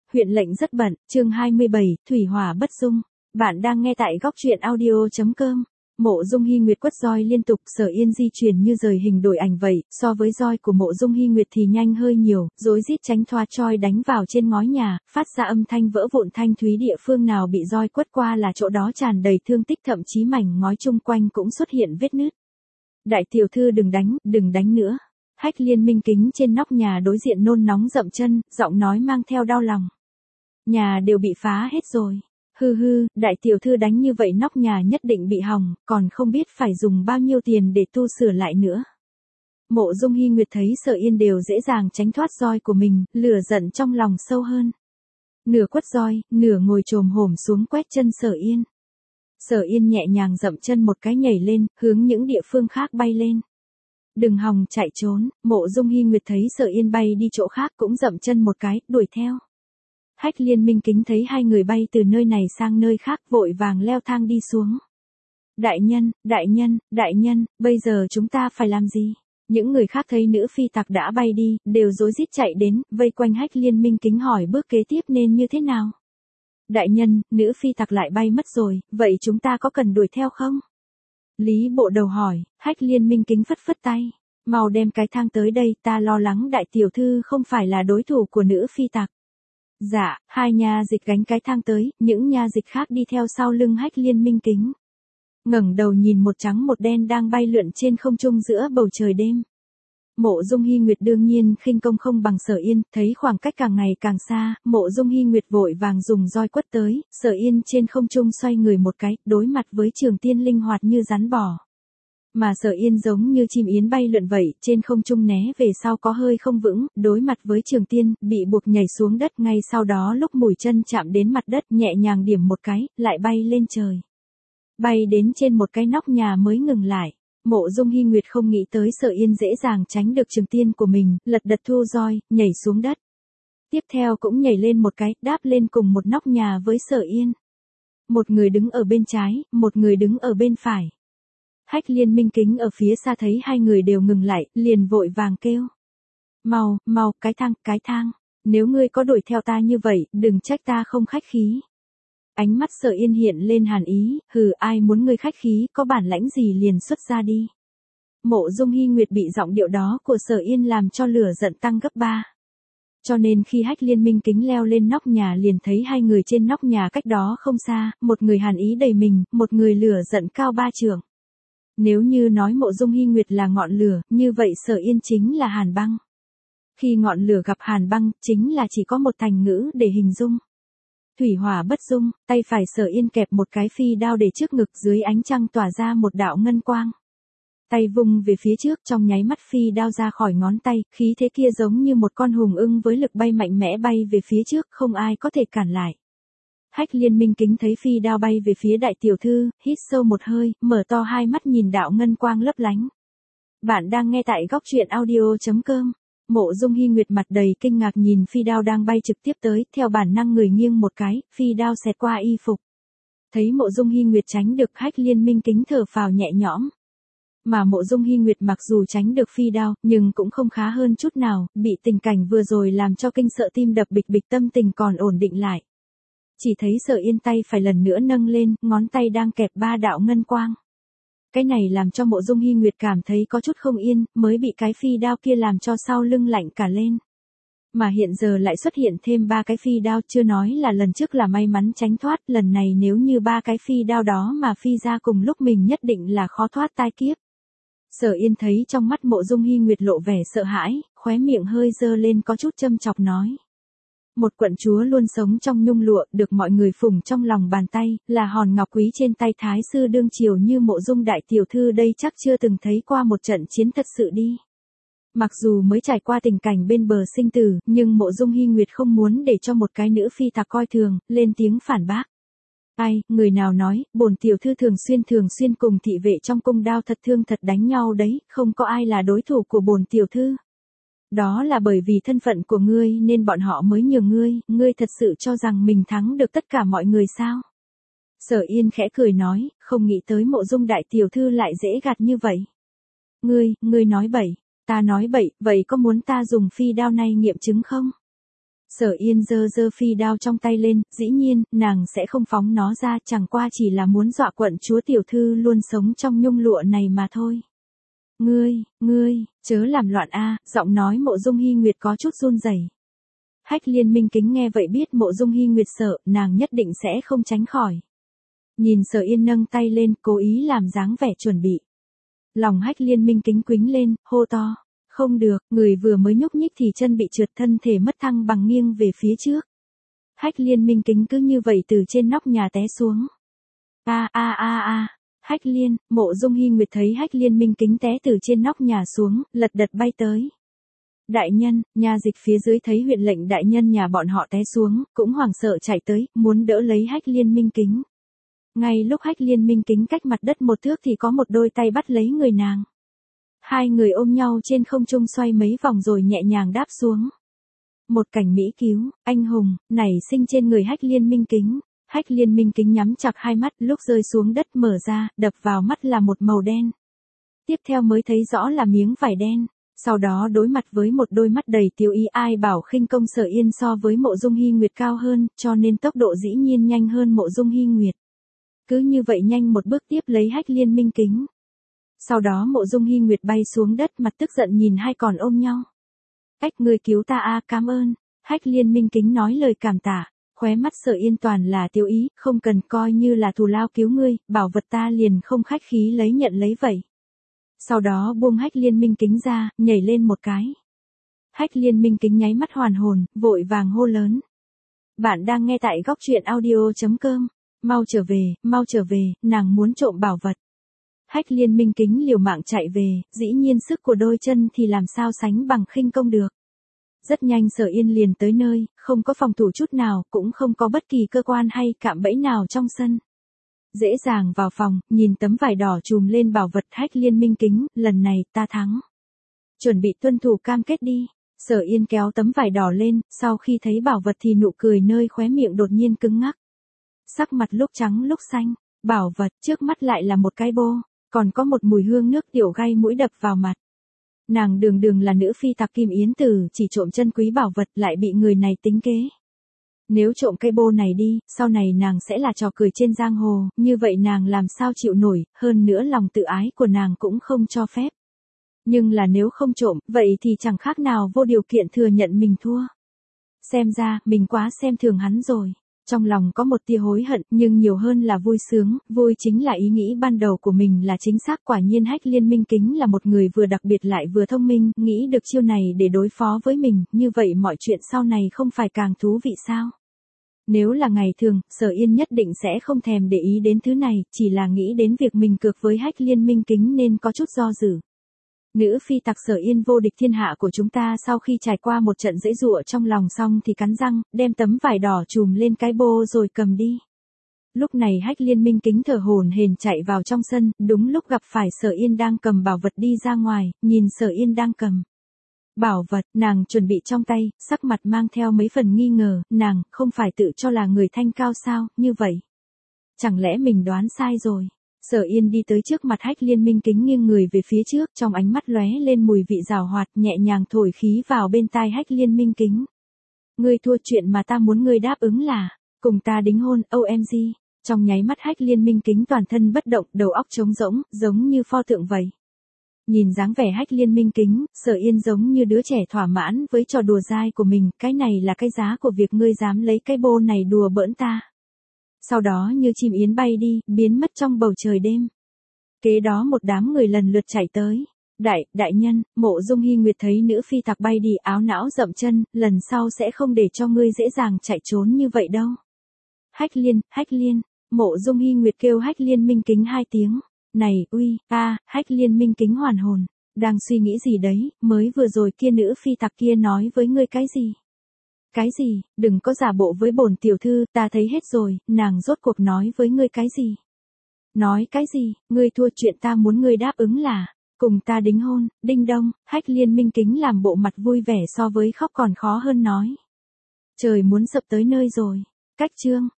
Huyện lệnh rất bận, chương 27, thủy hỏa bất dung. Bạn đang nghe tại góc truyện audio.com. Mộ Dung Hy Nguyệt quất roi liên tục, Sở Yên di chuyển như rời hình đổi ảnh vậy, so với roi của Mộ Dung Hy Nguyệt thì nhanh hơi nhiều, rối rít tránh thoát roi đánh vào trên ngói nhà, phát ra âm thanh vỡ vụn thanh thúy, địa phương nào bị roi quất qua là chỗ đó tràn đầy thương tích, thậm chí mảnh ngói chung quanh cũng xuất hiện vết nứt. Đại tiểu thư đừng đánh nữa. Hách Liên Minh Kính trên nóc nhà đối diện nôn nóng dậm chân, giọng nói mang theo đau lòng. Nhà đều bị phá hết rồi. Hư, đại tiểu thư đánh như vậy nóc nhà nhất định bị hỏng, còn không biết phải dùng bao nhiêu tiền để tu sửa lại nữa. Mộ Dung Hy Nguyệt thấy Sở Yên đều dễ dàng tránh thoát roi của mình, lửa giận trong lòng sâu hơn. Nửa quất roi, nửa ngồi chồm hổm xuống quét chân Sở Yên. Sở Yên nhẹ nhàng dậm chân một cái nhảy lên, hướng những địa phương khác bay lên. Đừng hòng chạy trốn. Mộ Dung Hy Nguyệt thấy Sở Yên bay đi chỗ khác cũng dậm chân một cái, đuổi theo. Hách Liên Minh Kính thấy hai người bay từ nơi này sang nơi khác, vội vàng leo thang đi xuống. Đại nhân, bây giờ chúng ta phải làm gì? Những người khác thấy nữ phi tặc đã bay đi, đều rối rít chạy đến, vây quanh Hách Liên Minh Kính hỏi bước kế tiếp nên như thế nào? Đại nhân, nữ phi tặc lại bay mất rồi, vậy chúng ta có cần đuổi theo không? Lý Bộ Đầu hỏi. Hách Liên Minh Kính phất tay. Mau đem cái thang tới đây, ta lo lắng đại tiểu thư không phải là đối thủ của nữ phi tặc. Dạ, hai nha dịch gánh cái thang tới, những nha dịch khác đi theo sau lưng Hách Liên Minh Kính. Ngẩng đầu nhìn một trắng một đen đang bay lượn trên không trung giữa bầu trời đêm. Mộ Dung Hy Nguyệt đương nhiên khinh công không bằng Sở Yên, thấy khoảng cách càng ngày càng xa, Mộ Dung Hy Nguyệt vội vàng dùng roi quất tới, Sở Yên trên không trung xoay người một cái, đối mặt với Trường Tiên linh hoạt như rắn bò. Mà Sở Yên giống như chim yến bay lượn vậy, trên không trung né về sau có hơi không vững, đối mặt với Trường Tiên, bị buộc nhảy xuống đất, ngay sau đó lúc mũi chân chạm đến mặt đất nhẹ nhàng điểm một cái, lại bay lên trời. Bay đến trên một cái nóc nhà mới ngừng lại. Mộ Dung Hy Nguyệt không nghĩ tới Sở Yên dễ dàng tránh được Trường Tiên của mình, lật đật thu roi, nhảy xuống đất. Tiếp theo cũng nhảy lên một cái, đáp lên cùng một nóc nhà với Sở Yên. Một người đứng ở bên trái, một người đứng ở bên phải. Hách Liên Minh Kính ở phía xa thấy hai người đều ngừng lại, liền vội vàng kêu. Mau, cái thang, nếu ngươi có đuổi theo ta như vậy, đừng trách ta không khách khí. Ánh mắt Sở Yên hiện lên hàn ý, ai muốn ngươi khách khí, có bản lãnh gì liền xuất ra đi. Mộ Dung Hy Nguyệt bị giọng điệu đó của Sở Yên làm cho lửa giận tăng gấp 3. Cho nên khi Hách Liên Minh Kính leo lên nóc nhà liền thấy hai người trên nóc nhà cách đó không xa, một người hàn ý đầy mình, một người lửa giận cao 3 trượng. Nếu như nói Mộ Dung Hy Nguyệt là ngọn lửa, như vậy Sở Yên chính là hàn băng. Khi ngọn lửa gặp hàn băng, chính là chỉ có một thành ngữ để hình dung. Thủy hỏa bất dung, tay phải Sở Yên kẹp một cái phi đao để trước ngực, dưới ánh trăng tỏa ra một đạo ngân quang. Tay vung về phía trước, trong nháy mắt phi đao ra khỏi ngón tay, khí thế kia giống như một con hùng ưng với lực bay mạnh mẽ bay về phía trước, không ai có thể cản lại. Hách Liên Minh Kính thấy phi đao bay về phía đại tiểu thư, hít sâu một hơi, mở to hai mắt nhìn đạo ngân quang lấp lánh. Bạn đang nghe tại góc truyện audio.com. Mộ Dung Hy Nguyệt mặt đầy kinh ngạc nhìn phi đao đang bay trực tiếp tới, theo bản năng người nghiêng một cái, phi đao xẹt qua y phục. Thấy Mộ Dung Hy Nguyệt tránh được, Hách Liên Minh Kính thở phào nhẹ nhõm. Mà Mộ Dung Hy Nguyệt mặc dù tránh được phi đao, nhưng cũng không khá hơn chút nào, bị tình cảnh vừa rồi làm cho kinh sợ, tim đập bịch bịch, tâm tình còn ổn định lại. Chỉ thấy Sở Yên tay phải lần nữa nâng lên, ngón tay đang kẹp 3 đạo ngân quang. Cái này làm cho Mộ Dung Hy Nguyệt cảm thấy có chút không yên, mới bị cái phi đao kia làm cho sau lưng lạnh cả lên. Mà hiện giờ lại xuất hiện thêm 3 cái phi đao, chưa nói là lần trước là may mắn tránh thoát, lần này nếu như 3 cái phi đao đó mà phi ra cùng lúc mình nhất định là khó thoát tai kiếp. Sở Yên thấy trong mắt Mộ Dung Hy Nguyệt lộ vẻ sợ hãi, khóe miệng hơi dơ lên có chút châm chọc nói. Một quận chúa luôn sống trong nhung lụa, được mọi người phụng trong lòng bàn tay, là hòn ngọc quý trên tay thái sư đương triều như Mộ Dung đại tiểu thư đây chắc chưa từng thấy qua một trận chiến thật sự đi. Mặc dù mới trải qua tình cảnh bên bờ sinh tử, nhưng Mộ Dung Hy Nguyệt không muốn để cho một cái nữ phi tặc coi thường, lên tiếng phản bác. Ai, người nào nói, bổn tiểu thư thường xuyên cùng thị vệ trong cung đao thật thương thật đánh nhau đấy, không có ai là đối thủ của bổn tiểu thư. Đó là bởi vì thân phận của ngươi nên bọn họ mới nhường ngươi thật sự cho rằng mình thắng được tất cả mọi người sao? Sở Yên khẽ cười nói, không nghĩ tới Mộ Dung đại tiểu thư lại dễ gạt như vậy. Ngươi nói bậy, ta nói bậy, vậy có muốn ta dùng phi đao này nghiệm chứng không? Sở Yên giơ giơ phi đao trong tay lên, dĩ nhiên, nàng sẽ không phóng nó ra, chẳng qua chỉ là muốn dọa quận chúa tiểu thư luôn sống trong nhung lụa này mà thôi. Ngươi, chớ làm loạn a, giọng nói Mộ Dung Hi Nguyệt có chút run rẩy. Hách Liên Minh Kính nghe vậy biết Mộ Dung Hi Nguyệt sợ, nàng nhất định sẽ không tránh khỏi. Nhìn Sở Yên nâng tay lên, cố ý làm dáng vẻ chuẩn bị. Lòng Hách Liên Minh Kính quĩnh lên, hô to. Không được, người vừa mới nhúc nhích thì chân bị trượt, thân thể mất thăng bằng nghiêng về phía trước. Hách Liên Minh Kính cứ như vậy từ trên nóc nhà té xuống. Hách Liên, Mộ Dung Hi Nguyệt thấy Hách Liên Minh Kính té từ trên nóc nhà xuống, lật đật bay tới. Đại nhân, nha dịch phía dưới thấy huyện lệnh đại nhân nhà bọn họ té xuống, cũng hoảng sợ chạy tới, muốn đỡ lấy Hách Liên Minh Kính. Ngay lúc Hách Liên Minh Kính cách mặt đất một thước thì có một đôi tay bắt lấy người nàng. Hai người ôm nhau trên không trung xoay mấy vòng rồi nhẹ nhàng đáp xuống. Một cảnh mỹ cứu, anh hùng, nảy sinh trên người Hách Liên Minh Kính. Hách Liên Minh Kính nhắm chặt hai mắt, lúc rơi xuống đất mở ra, đập vào mắt là một màu đen. Tiếp theo mới thấy rõ là miếng vải đen. Sau đó đối mặt với một đôi mắt đầy tiêu ý, ai bảo khinh công Sở Yên so với Mộ Dung Hi Nguyệt cao hơn, cho nên tốc độ dĩ nhiên nhanh hơn Mộ Dung Hi Nguyệt. Cứ như vậy nhanh một bước tiếp lấy Hách Liên Minh Kính. Sau đó Mộ Dung Hi Nguyệt bay xuống đất, mặt tức giận nhìn hai còn ôm nhau. Người cứu ta a, cảm ơn. Hách Liên Minh Kính nói lời cảm tạ, khóe mắt Sở Yên toàn là tiêu ý, không cần, coi như là thù lao cứu ngươi, bảo vật ta liền không khách khí lấy nhận lấy vậy. Sau đó buông Hách Liên Minh Kính ra, nhảy lên một cái. Hách Liên Minh Kính nháy mắt hoàn hồn, vội vàng hô lớn. Bạn đang nghe tại góc truyện audio.com. Mau trở về, nàng muốn trộm bảo vật. Hách Liên Minh Kính liều mạng chạy về, dĩ nhiên sức của đôi chân thì làm sao sánh bằng khinh công được. Rất nhanh Sở Yên liền tới nơi, không có phòng thủ chút nào, cũng không có bất kỳ cơ quan hay cạm bẫy nào trong sân. Dễ dàng vào phòng, nhìn tấm vải đỏ trùm lên bảo vật. Hách Liên Minh Kính, lần này ta thắng. Chuẩn bị tuân thủ cam kết đi. Sở Yên kéo tấm vải đỏ lên, sau khi thấy bảo vật thì nụ cười nơi khóe miệng đột nhiên cứng ngắc. Sắc mặt lúc trắng lúc xanh, bảo vật trước mắt lại là một cái bô, còn có một mùi hương nước tiểu gai mũi đập vào mặt. Nàng đường là nữ phi tặc Kim Yến Tử, chỉ trộm chân quý bảo vật lại bị người này tính kế. Nếu trộm cây bô này đi, sau này nàng sẽ là trò cười trên giang hồ, như vậy nàng làm sao chịu nổi, hơn nữa lòng tự ái của nàng cũng không cho phép. Nhưng là nếu không trộm, vậy thì chẳng khác nào vô điều kiện thừa nhận mình thua. Xem ra, mình quá xem thường hắn rồi. Trong lòng có một tia hối hận, nhưng nhiều hơn là vui sướng, vui chính là ý nghĩ ban đầu của mình là chính xác. Quả nhiên Hách Liên Minh Kính là một người vừa đặc biệt lại vừa thông minh, nghĩ được chiêu này để đối phó với mình, như vậy mọi chuyện sau này không phải càng thú vị sao? Nếu là ngày thường, Sở Yên nhất định sẽ không thèm để ý đến thứ này, chỉ là nghĩ đến việc mình cược với Hách Liên Minh Kính nên có chút do dự. Nữ phi tặc Sở Yên vô địch thiên hạ của chúng ta sau khi trải qua một trận giãy giụa trong lòng xong thì cắn răng, đem tấm vải đỏ trùm lên cái bô rồi cầm đi. Lúc này Hách Liên Minh Kính thở hổn hển chạy vào trong sân, đúng lúc gặp phải Sở Yên đang cầm bảo vật đi ra ngoài, nhìn Sở Yên đang cầm bảo vật, nàng chuẩn bị trong tay, sắc mặt mang theo mấy phần nghi ngờ, nàng không phải tự cho là người thanh cao sao, như vậy. Chẳng lẽ mình đoán sai rồi? Sở Yên đi tới trước mặt Hách Liên Minh Kính nghiêng người về phía trước, trong ánh mắt lóe lên mùi vị giảo hoạt, nhẹ nhàng thổi khí vào bên tai Hách Liên Minh Kính. Ngươi thua, chuyện mà ta muốn ngươi đáp ứng là cùng ta đính hôn, OMG. Trong nháy mắt Hách Liên Minh Kính toàn thân bất động, đầu óc trống rỗng, giống như pho tượng vậy. Nhìn dáng vẻ Hách Liên Minh Kính, Sở Yên giống như đứa trẻ thỏa mãn với trò đùa dai của mình, cái này là cái giá của việc ngươi dám lấy cái bô này đùa bỡn ta. Sau đó như chim yến bay đi, biến mất trong bầu trời đêm. Kế đó một đám người lần lượt chạy tới. Đại nhân, Mộ Dung Hi Nguyệt thấy nữ phi tặc bay đi, áo não dậm chân, lần sau sẽ không để cho ngươi dễ dàng chạy trốn như vậy đâu. Hách Liên, Mộ Dung Hi Nguyệt kêu Hách Liên Minh Kính hai tiếng. Này, Hách Liên Minh Kính hoàn hồn, đang suy nghĩ gì đấy, mới vừa rồi kia nữ phi tặc kia nói với ngươi cái gì? Cái gì, đừng có giả bộ với bổn tiểu thư, ta thấy hết rồi, nàng rốt cuộc nói với ngươi cái gì? Nói cái gì, ngươi thua, chuyện ta muốn ngươi đáp ứng là cùng ta đính hôn. Đinh đông, Hách Liên Minh Kính làm bộ mặt vui vẻ so với khóc còn khó hơn nói. Trời muốn sập tới nơi rồi. Cách chương